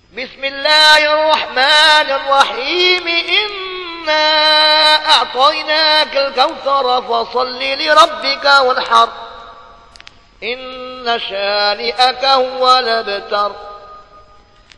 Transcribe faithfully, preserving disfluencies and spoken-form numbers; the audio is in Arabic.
بسم الله الرحمن الرحيم إنا أعطيناك الكوثر فصل لربك وانحر إن شانئك هو الأبتر